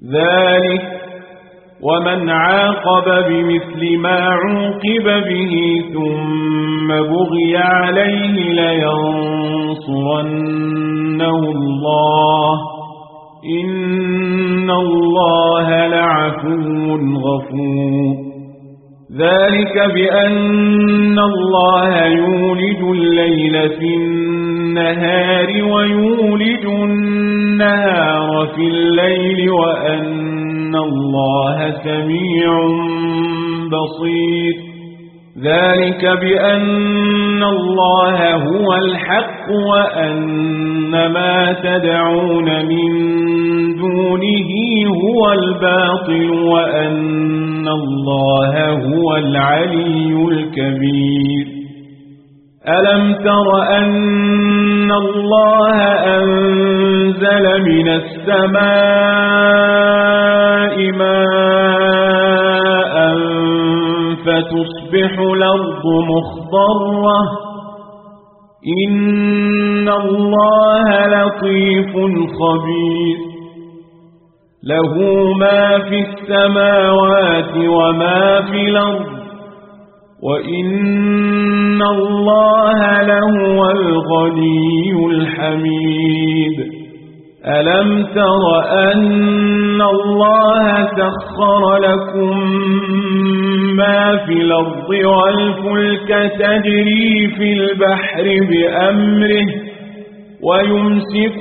ذلك ومن عاقب بمثل ما عوقب به ثم بغي عليه لينصرنه الله إن الله لعفو غفور ذلك بأن الله يولج الليل في النهار ويولج النهار في الليل وأن الله سميع بصير ذلك بأن الله هو الحق وأن ما تدعون من دونه هو الباطل وأن الله هو العلي الكبير ألم تر أن الله أنزل من السماء ماء فتصبح الأرض مخضرة إن الله لطيف خبير له ما في السماوات وما في الأرض وإن الله لهو الغني الحميد ألم تر أن الله سخر لكم ما في الأرض والفلك تجري في البحر بأمره ويمسك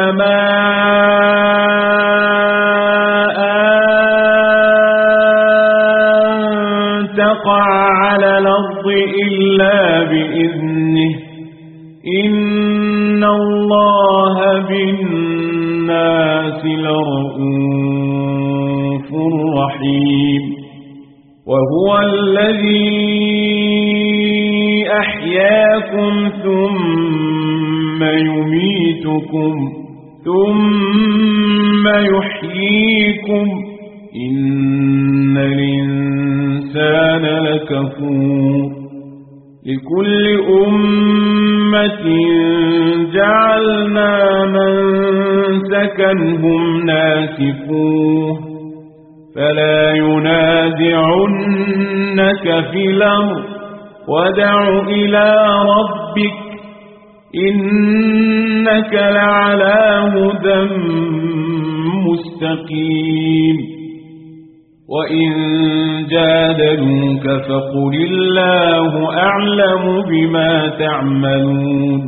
السماء أن تقع على الأرض إلا بإذنه إن الله بالناس لرؤوف رحيم وهو الذي أحياكم ثم يميتكم ثم يحييكم إن الإنسان لكفور لكل أمة جعلنا منسكا هم ناسكوه فلا ينازعنك في الأمر ودع إلى ربك إنك لعلى هدى مستقيم وإن جادلوك فقل الله أعلم بما تعملون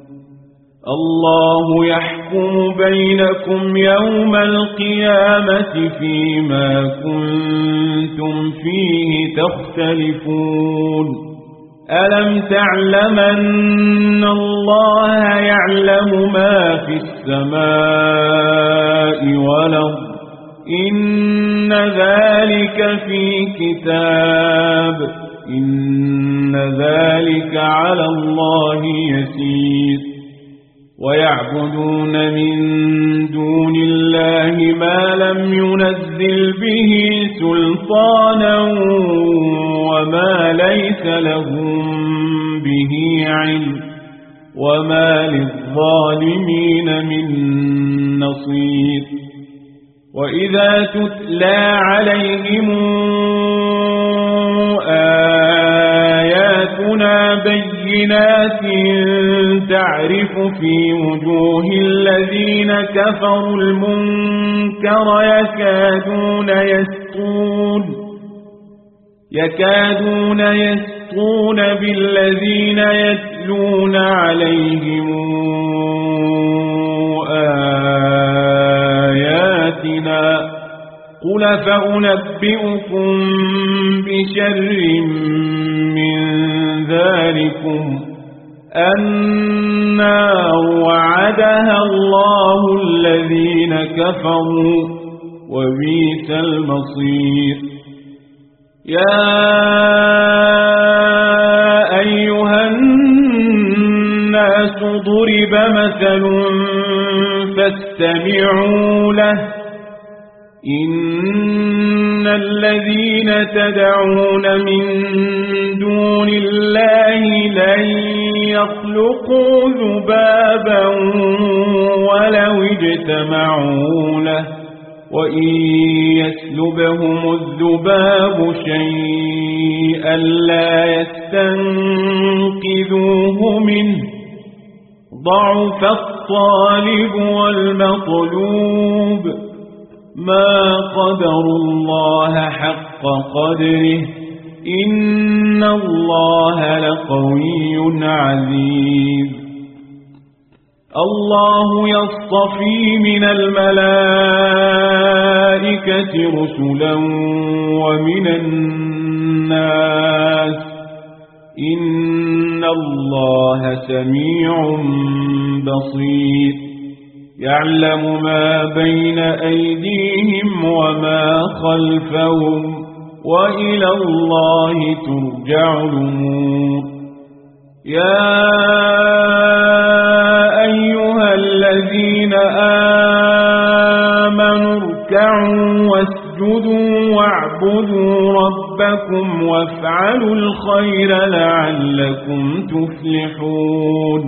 الله يحكم بينكم يوم القيامة فيما كنتم فيه تختلفون ألم تعلم أن الله يعلم ما في السماء والأرض إن ذلك في كتاب إن ذلك على الله يسير ويعبدون من دون الله ما لم ينزل به سلطانا وما ليس لهم به علم وما للظالمين من نصير وإذا تتلى عليهم آياتنا بينات تعرف في وجوه الذين كفروا المنكر يكادون يسطون بالذين يتلون عليهم آياتنا قل فأنبئكم بشر من ذلكم النار وعدها الله الذين كفروا وبئس المصير يا أيها الناس ضرب مثل فاستمعوا له إن الذين تدعون من دون الله لن يخلقوا ذبابا ولو اجتمعوا له وإن يسلبهم الذباب شيئا لا يستنقذوه منه ضعف الطالب والمطلوب ما قدروا الله حق قدره إن الله لقوي عزيز الله يصطفي من الملائكة رسلا ومن الناس إن الله سميع بصير يعلم ما بين أيديهم وما خلفهم وإلى الله ترجع الأمور يا أيها الذين آمنوا اركعوا واسجدوا واعبدوا ربكم وافعلوا الخير لعلكم تفلحون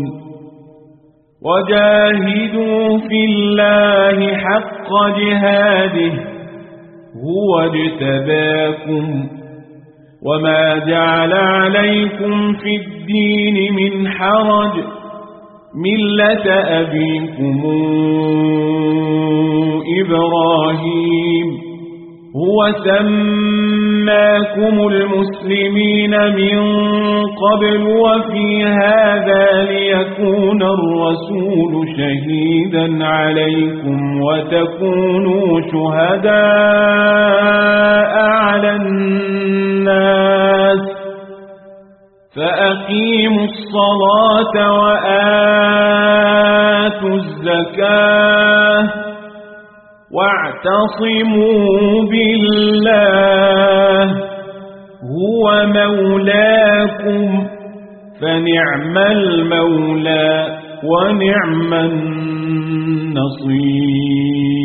وجاهدوا في الله حق جهاده هو اجتباكم وما جعل عليكم في الدين من حرج ملة أبيكم إبراهيم هو سماكم المسلمين من قبل وفي هذا ليكون الرسول شهيدا عليكم وتكونوا شهداء على الناس فأقيموا الصلاة وآتوا الزكاة واعتصموا بالله هو مولاكم فنعم المولى ونعم النصير